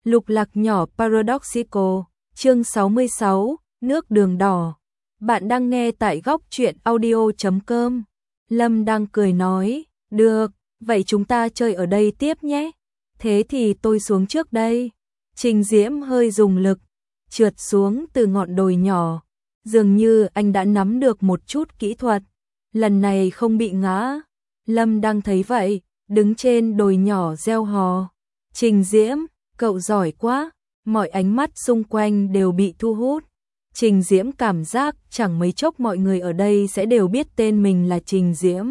Lục lạc nhỏ Paradoxical, chương 66, nước đường đỏ. Bạn đang nghe tại góc truyện audio.com. Lâm đang cười nói, được, vậy chúng ta chơi ở đây tiếp nhé. Thế thì tôi xuống trước đây. Trình Diễm hơi dùng lực, trượt xuống từ ngọn đồi nhỏ. Dường như anh đã nắm được một chút kỹ thuật. Lần này không bị ngã. Lâm đang thấy vậy, đứng trên đồi nhỏ reo hò. Trình Diễm, cậu giỏi quá, mọi ánh mắt xung quanh đều bị thu hút. Trình Diễm cảm giác chẳng mấy chốc mọi người ở đây sẽ đều biết tên mình là Trình Diễm.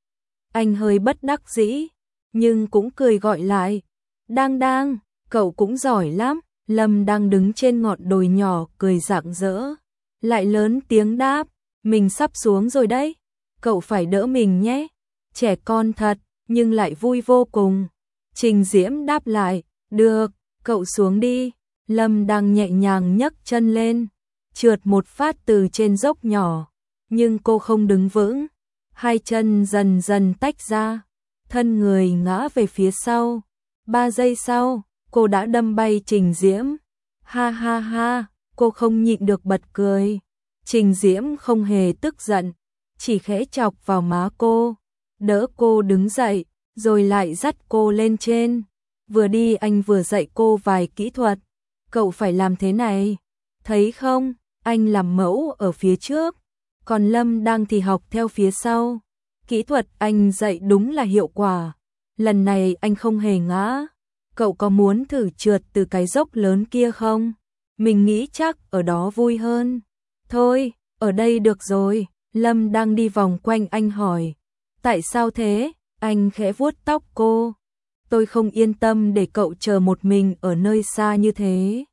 Anh hơi bất đắc dĩ, nhưng cũng cười gọi lại. Đang, cậu cũng giỏi lắm. Lâm đang đứng trên ngọn đồi nhỏ cười rạng rỡ. Lại lớn tiếng đáp, mình sắp xuống rồi đấy. Cậu phải đỡ mình nhé. Trẻ con thật, nhưng lại vui vô cùng. Trình Diễm đáp lại, được, cậu xuống đi. Lâm đang nhẹ nhàng nhấc chân lên, trượt một phát từ trên dốc nhỏ, nhưng cô không đứng vững. Hai chân dần dần tách ra, thân người ngã về phía sau. 3 giây sau, cô đã đâm bay Trình Diễm. Ha ha ha, cô không nhịn được bật cười. Trình Diễm không hề tức giận, chỉ khẽ chọc vào má cô, đỡ cô đứng dậy, rồi lại dắt cô lên trên. Vừa đi anh vừa dạy cô vài kỹ thuật. Cậu phải làm thế này, thấy không? Anh làm mẫu ở phía trước, còn Lâm đang thì học theo phía sau. Kỹ thuật anh dạy đúng là hiệu quả. Lần này anh không hề ngã. Cậu có muốn thử trượt từ cái dốc lớn kia không? Mình nghĩ chắc ở đó vui hơn. Thôi, ở đây được rồi. Lâm đang đi vòng quanh anh hỏi. Tại sao thế? Anh khẽ vuốt tóc cô. Tôi không yên tâm để cậu chờ một mình ở nơi xa như thế.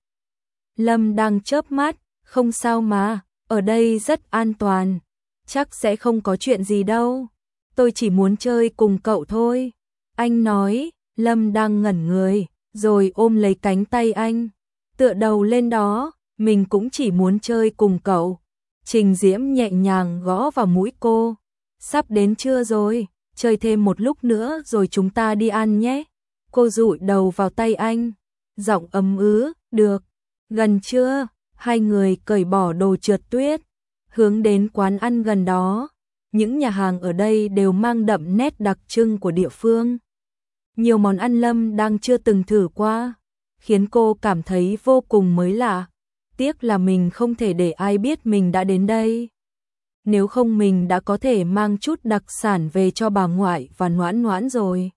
Lâm đang chớp mắt, không sao mà, ở đây rất an toàn, chắc sẽ không có chuyện gì đâu. Tôi chỉ muốn chơi cùng cậu thôi. Anh nói. Lâm đang ngẩn người, rồi ôm lấy cánh tay anh, tựa đầu lên đó, mình cũng chỉ muốn chơi cùng cậu. Trình Diễm nhẹ nhàng gõ vào mũi cô. Sắp đến trưa rồi, chơi thêm một lúc nữa rồi chúng ta đi ăn nhé. Cô dụi đầu vào tay anh, giọng ấm ứ, được. Gần trưa, hai người cởi bỏ đồ trượt tuyết, hướng đến quán ăn gần đó. Những nhà hàng ở đây đều mang đậm nét đặc trưng của địa phương. Nhiều món ăn Lâm đang chưa từng thử qua, khiến cô cảm thấy vô cùng mới lạ. Tiếc là mình không thể để ai biết mình đã đến đây. Nếu không mình đã có thể mang chút đặc sản về cho bà ngoại và Noãn Noãn rồi.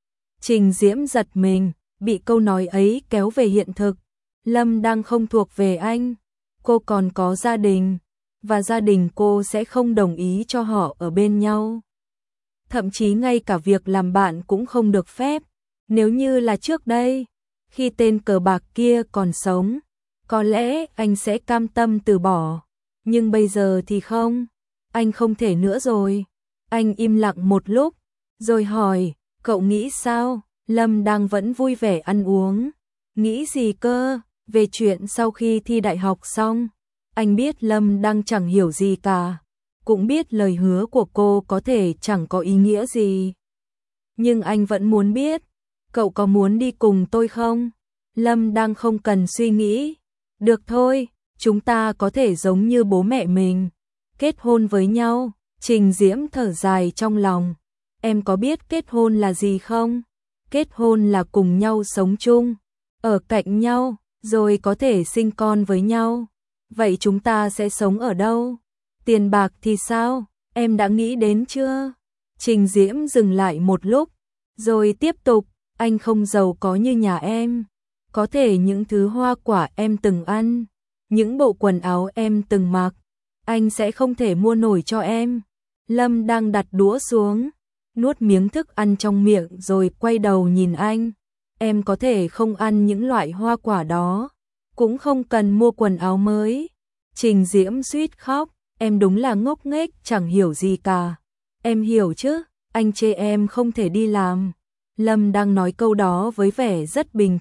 Trình Diễm giật mình, bị câu nói ấy kéo về hiện thực. Lâm đang không thuộc về anh, cô còn có gia đình, và gia đình cô sẽ không đồng ý cho họ ở bên nhau. Thậm chí ngay cả việc làm bạn cũng không được phép. Nếu như là trước đây, khi tên cờ bạc kia còn sống, có lẽ anh sẽ cam tâm từ bỏ. Nhưng bây giờ thì không, anh không thể nữa rồi. Anh im lặng một lúc, rồi hỏi, cậu nghĩ sao? Lâm đang vẫn vui vẻ ăn uống. Nghĩ gì cơ? Về chuyện sau khi thi đại học xong. Anh biết Lâm đang chẳng hiểu gì cả, cũng biết lời hứa của cô có thể chẳng có ý nghĩa gì. Nhưng anh vẫn muốn biết, cậu có muốn đi cùng tôi không? Lâm đang không cần suy nghĩ. Được thôi, chúng ta có thể giống như bố mẹ mình, kết hôn với nhau. Trình Diễm thở dài trong lòng. Em có biết kết hôn là gì không? Kết hôn là cùng nhau sống chung, ở cạnh nhau, rồi có thể sinh con với nhau. Vậy chúng ta sẽ sống ở đâu? Tiền bạc thì sao? Em đã nghĩ đến chưa? Trình Diễm dừng lại một lúc, rồi tiếp tục, anh không giàu có như nhà em. Có thể những thứ hoa quả em từng ăn, những bộ quần áo em từng mặc, anh sẽ không thể mua nổi cho em. Lâm đang đặt đũa xuống, nuốt miếng thức ăn trong miệng rồi quay đầu nhìn anh. Em có thể không ăn những loại hoa quả đó, cũng không cần mua quần áo mới. Trình Diễm suýt khóc. Em đúng là ngốc nghếch, chẳng hiểu gì cả. Em hiểu chứ, anh chê em không thể đi làm. Lâm đang nói câu đó với vẻ rất bình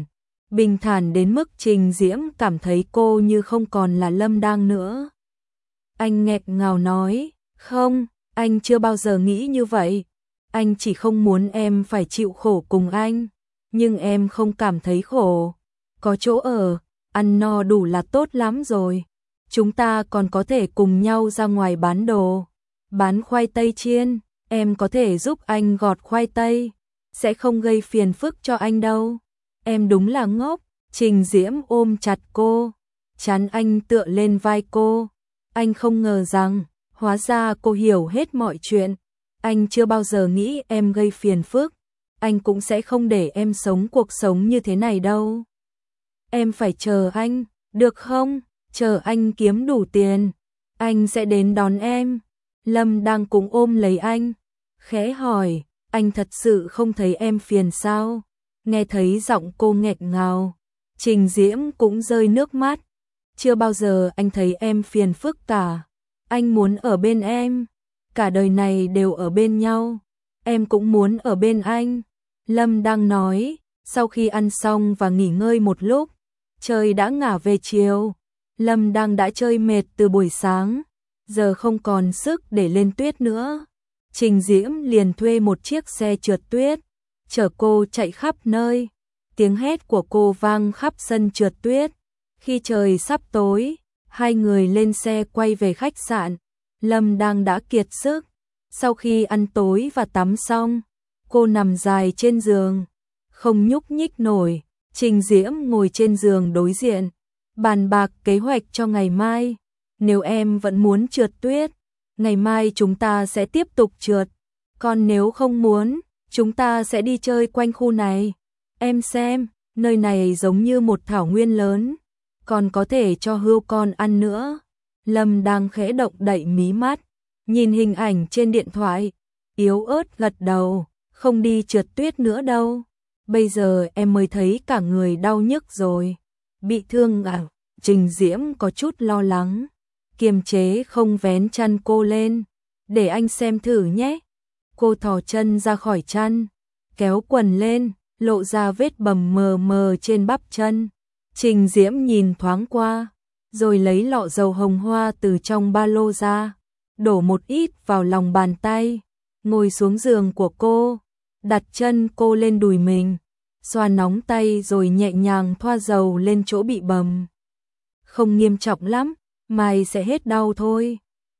thản đến mức Trình Diễm cảm thấy cô như không còn là Lâm đang nữa. Anh nghẹn ngào nói, không, anh chưa bao giờ nghĩ như vậy. Anh chỉ không muốn em phải chịu khổ cùng anh, nhưng em không cảm thấy khổ. có chỗ ở, ăn no đủ là tốt lắm rồi. Chúng ta còn có thể cùng nhau ra ngoài bán đồ, bán khoai tây chiên, em có thể giúp anh gọt khoai tây, sẽ không gây phiền phức cho anh đâu. Em đúng là ngốc. Trình Diễm ôm chặt cô, chán anh tựa lên vai cô. Anh không ngờ rằng, hóa ra cô hiểu hết mọi chuyện. Anh chưa bao giờ nghĩ em gây phiền phức. Anh cũng sẽ không để em sống cuộc sống như thế này đâu. Em phải chờ anh, được không? Chờ anh kiếm đủ tiền, anh sẽ đến đón em. Lâm đang cũng ôm lấy anh, khẽ hỏi, anh thật sự không thấy em phiền sao? Nghe thấy giọng cô nghẹn ngào, Trình Diễm cũng rơi nước mắt. Chưa bao giờ anh thấy em phiền phức cả. Anh muốn ở bên em, cả đời này đều ở bên nhau. Em cũng muốn ở bên anh. Lâm đang nói, sau khi ăn xong và nghỉ ngơi một lúc, trời đã ngả về chiều. Lâm đang đã chơi mệt từ buổi sáng, giờ không còn sức để lên tuyết nữa. Trình Diễm liền thuê một chiếc xe trượt tuyết, chở cô chạy khắp nơi. Tiếng hét của cô vang khắp sân trượt tuyết. Khi trời sắp tối, hai người lên xe quay về khách sạn. Lâm đang đã kiệt sức. Sau khi ăn tối và tắm xong, cô nằm dài trên giường, không nhúc nhích nổi. Trình Diễm ngồi trên giường đối diện, bàn bạc kế hoạch cho ngày mai. Nếu em vẫn muốn trượt tuyết, ngày mai chúng ta sẽ tiếp tục trượt. Còn nếu không muốn, chúng ta sẽ đi chơi quanh khu này. Em xem, nơi này giống như một thảo nguyên lớn, còn có thể cho hươu con ăn nữa. Lâm đang khẽ động đậy mí mắt, nhìn hình ảnh trên điện thoại, yếu ớt gật đầu, không đi trượt tuyết nữa đâu. Bây giờ em mới thấy cả người đau nhức rồi. Bị thương à? Trình Diễm có chút lo lắng, kiềm chế không vén chăn cô lên. Để anh xem thử nhé. Cô thò chân ra khỏi chăn, kéo quần lên, lộ ra vết bầm mờ mờ trên bắp chân. Trình Diễm nhìn thoáng qua, rồi lấy lọ dầu hồng hoa từ trong ba lô ra, đổ một ít vào lòng bàn tay, ngồi xuống giường của cô, đặt chân cô lên đùi mình, xoa nóng tay rồi nhẹ nhàng thoa dầu lên chỗ bị bầm. Không nghiêm trọng lắm, mai sẽ hết đau thôi.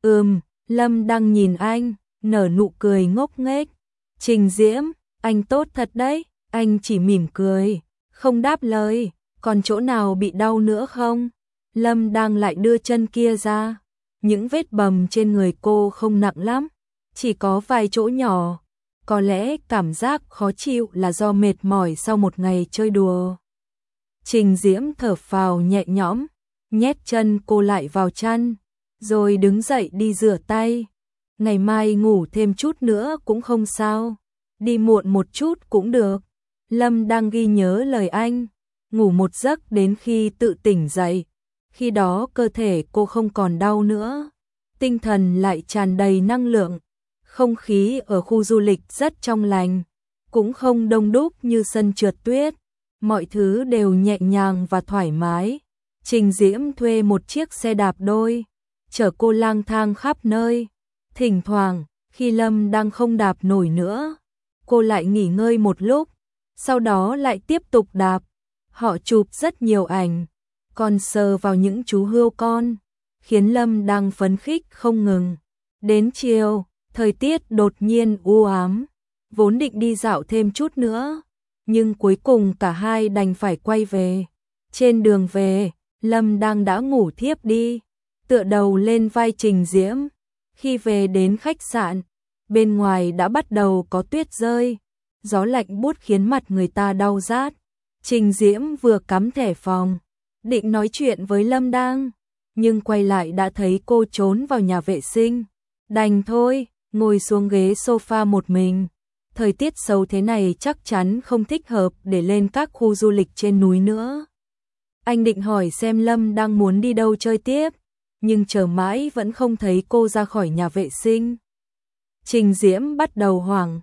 Lâm đang nhìn anh, nở nụ cười ngốc nghếch. Trình Diễm, anh tốt thật đấy. Anh chỉ mỉm cười, không đáp lời. Còn chỗ nào bị đau nữa không? Lâm đang lại đưa chân kia ra. Những vết bầm trên người cô không nặng lắm, chỉ có vài chỗ nhỏ. Có lẽ cảm giác khó chịu là do mệt mỏi sau một ngày chơi đùa. Trình Diễm thở phào nhẹ nhõm, nhét chân cô lại vào chăn, rồi đứng dậy đi rửa tay. Ngày mai ngủ thêm chút nữa cũng không sao, đi muộn một chút cũng được. Lâm đang ghi nhớ lời anh, ngủ một giấc đến khi tự tỉnh dậy. Khi đó cơ thể cô không còn đau nữa, tinh thần lại tràn đầy năng lượng. Không khí ở khu du lịch rất trong lành, cũng không đông đúc như sân trượt tuyết. Mọi thứ đều nhẹ nhàng và thoải mái. Trình Diễm thuê một chiếc xe đạp đôi, chở cô lang thang khắp nơi. Thỉnh thoảng, khi Lâm đang không đạp nổi nữa, cô lại nghỉ ngơi một lúc, sau đó lại tiếp tục đạp. Họ chụp rất nhiều ảnh, còn sờ vào những chú hươu con, khiến Lâm đang phấn khích không ngừng. Đến chiều, thời tiết đột nhiên u ám, vốn định đi dạo thêm chút nữa, nhưng cuối cùng cả hai đành phải quay về. Trên đường về, Lâm đang đã ngủ thiếp đi, tựa đầu lên vai Trình Diễm. Khi về đến khách sạn, bên ngoài đã bắt đầu có tuyết rơi, gió lạnh buốt khiến mặt người ta đau rát. Trình Diễm vừa cắm thẻ phòng, định nói chuyện với Lâm Đang, nhưng quay lại đã thấy cô trốn vào nhà vệ sinh. Đành thôi, ngồi xuống ghế sofa một mình. Thời tiết xấu thế này chắc chắn không thích hợp để lên các khu du lịch trên núi nữa. Anh định hỏi xem Lâm đang muốn đi đâu chơi tiếp, nhưng chờ mãi vẫn không thấy cô ra khỏi nhà vệ sinh. Trình Diễm bắt đầu hoảng.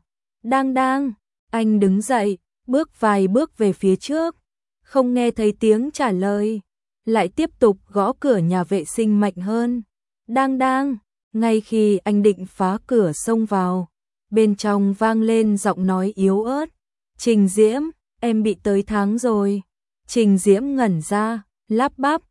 Đang, anh đứng dậy, bước vài bước về phía trước, không nghe thấy tiếng trả lời, lại tiếp tục gõ cửa nhà vệ sinh mạnh hơn. Đang, ngay khi anh định phá cửa xông vào, bên trong vang lên giọng nói yếu ớt. Trình Diễm, em bị tới tháng rồi. Trình Diễm ngẩn ra, lắp bắp,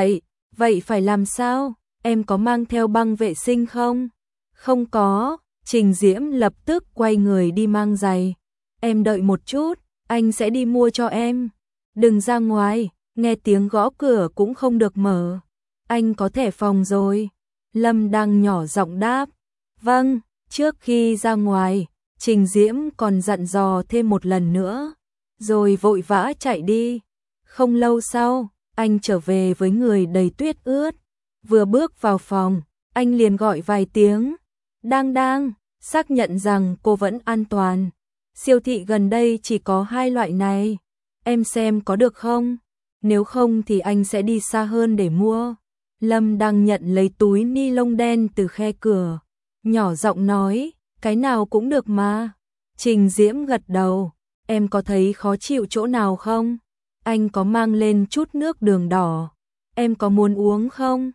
vậy phải làm sao? Em có mang theo băng vệ sinh không? Không có, Trình Diễm lập tức quay người đi mang giày. Em đợi một chút, anh sẽ đi mua cho em. Đừng ra ngoài, nghe tiếng gõ cửa cũng không được mở. Anh có thẻ phòng rồi. Lâm đang nhỏ giọng đáp. Vâng, trước khi ra ngoài, Trình Diễm còn dặn dò thêm một lần nữa, rồi vội vã chạy đi. Không lâu sau, anh trở về với người đầy tuyết ướt. Vừa bước vào phòng, anh liền gọi vài tiếng. Đang, xác nhận rằng cô vẫn an toàn. Siêu thị gần đây chỉ có 2 loại này. Em xem có được không? Nếu không thì anh sẽ đi xa hơn để mua. Lâm đang nhận lấy túi ni lông đen từ khe cửa. Nhỏ giọng nói, cái nào cũng được mà. Trình Diễm gật đầu. Em có thấy khó chịu chỗ nào không? Anh có mang lên chút nước đường đỏ. Em có muốn uống không?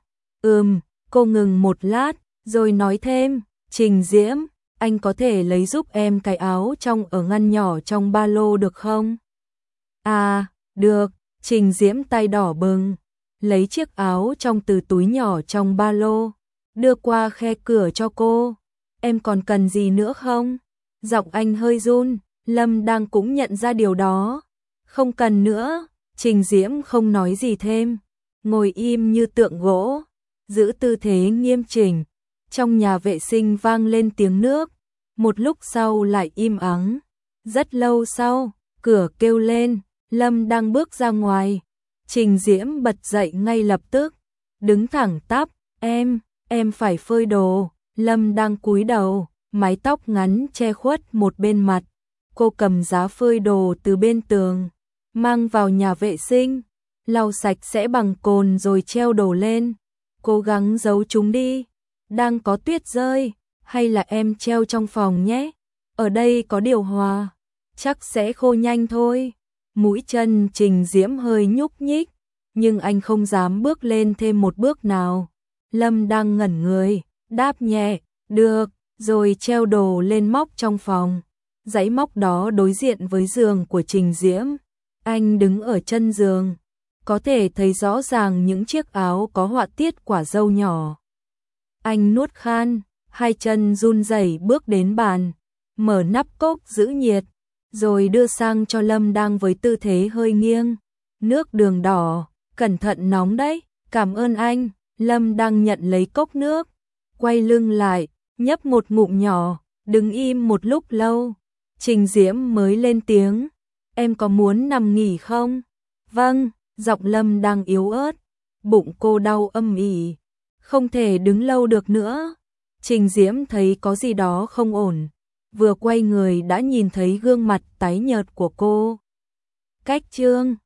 Cô ngừng một lát, rồi nói thêm. Trình Diễm, anh có thể lấy giúp em cái áo trong ở ngăn nhỏ trong ba lô được không? À, được. Trình Diễm tay đỏ bừng, lấy chiếc áo trong từ túi nhỏ trong ba lô, đưa qua khe cửa cho cô. Em còn cần gì nữa không? Giọng anh hơi run, Lâm đang cũng nhận ra điều đó. Không cần nữa, Trình Diễm không nói gì thêm, ngồi im như tượng gỗ, giữ tư thế nghiêm chỉnh. Trong nhà vệ sinh vang lên tiếng nước, một lúc sau lại im ắng. Rất lâu sau, cửa kêu lên, Lâm đang bước ra ngoài. Trình Diễm bật dậy ngay lập tức, đứng thẳng tắp, em phải phơi đồ. Lâm đang cúi đầu, mái tóc ngắn che khuất một bên mặt. Cô cầm giá phơi đồ từ bên tường, mang vào nhà vệ sinh, lau sạch sẽ bằng cồn rồi treo đồ lên. Cố gắng giấu chúng đi. Đang có tuyết rơi, hay là em treo trong phòng nhé? Ở đây có điều hòa, chắc sẽ khô nhanh thôi. Mũi chân Trình Diễm hơi nhúc nhích, nhưng anh không dám bước lên thêm một bước nào. Lâm đang ngẩn người, đáp nhẹ, được, rồi treo đồ lên móc trong phòng. Dãy móc đó đối diện với giường của Trình Diễm. Anh đứng ở chân giường, có thể thấy rõ ràng những chiếc áo có họa tiết quả dâu nhỏ. Anh nuốt khan, hai chân run rẩy bước đến bàn, mở nắp cốc giữ nhiệt, rồi đưa sang cho Lâm đang với tư thế hơi nghiêng. Nước đường đỏ, cẩn thận nóng đấy, cảm ơn anh. Lâm đang nhận lấy cốc nước, quay lưng lại, nhấp một ngụm nhỏ, đứng im một lúc lâu. Trình Diễm mới lên tiếng, em có muốn nằm nghỉ không? Vâng, giọng Lâm đang yếu ớt, bụng cô đau âm ỉ, không thể đứng lâu được nữa. Trình Diễm thấy có gì đó không ổn, vừa quay người đã nhìn thấy gương mặt tái nhợt của cô. Cách chương